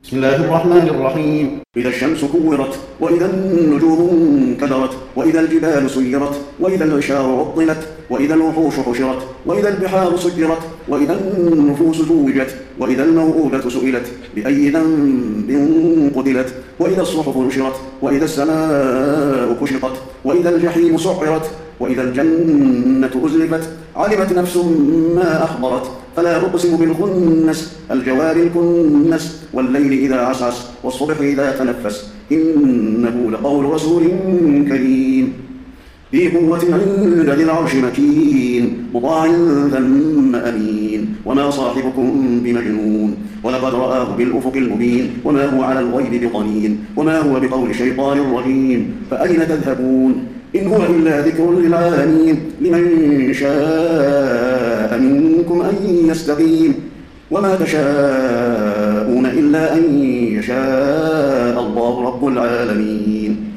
بسم الله الرحمن الرحيم. إذا الشمس كورت، وإذا النجوم انكدرت، وإذا الجبال سيرت، وإذا العشار عطلت، وإذا الوحوش حشرت، وإذا البحار سجرت، وإذا النفوس زوجت، وإذا الموءودة سئلت بأي ذنب قتلت، وإذا الصحف نشرت، وإذا السماء كشطت، وإذا الجحيم سعرت، وإذا الجنة أزلفت، علمت نفس ما أحضرت. فلا أقسم بالخنس، الجوار الكنس، والليل إذا عسعس، والصبح إذا تنفس، إنه لقول رسول كريم ذي قوة عند ذي العرش مكين، مطاع ثم أمين، وما صاحبكم بمجنون، ولقد رآه بالأفق المبين، وما هو على الغيب بضنين، وما هو بقول شيطان رجيم. فأين تذهبون؟ إن هو إلا ذكر للعالمين، لمن شاء منكم أن يستقيم، وما تشاءون إلا أن يشاء الله رب العالمين.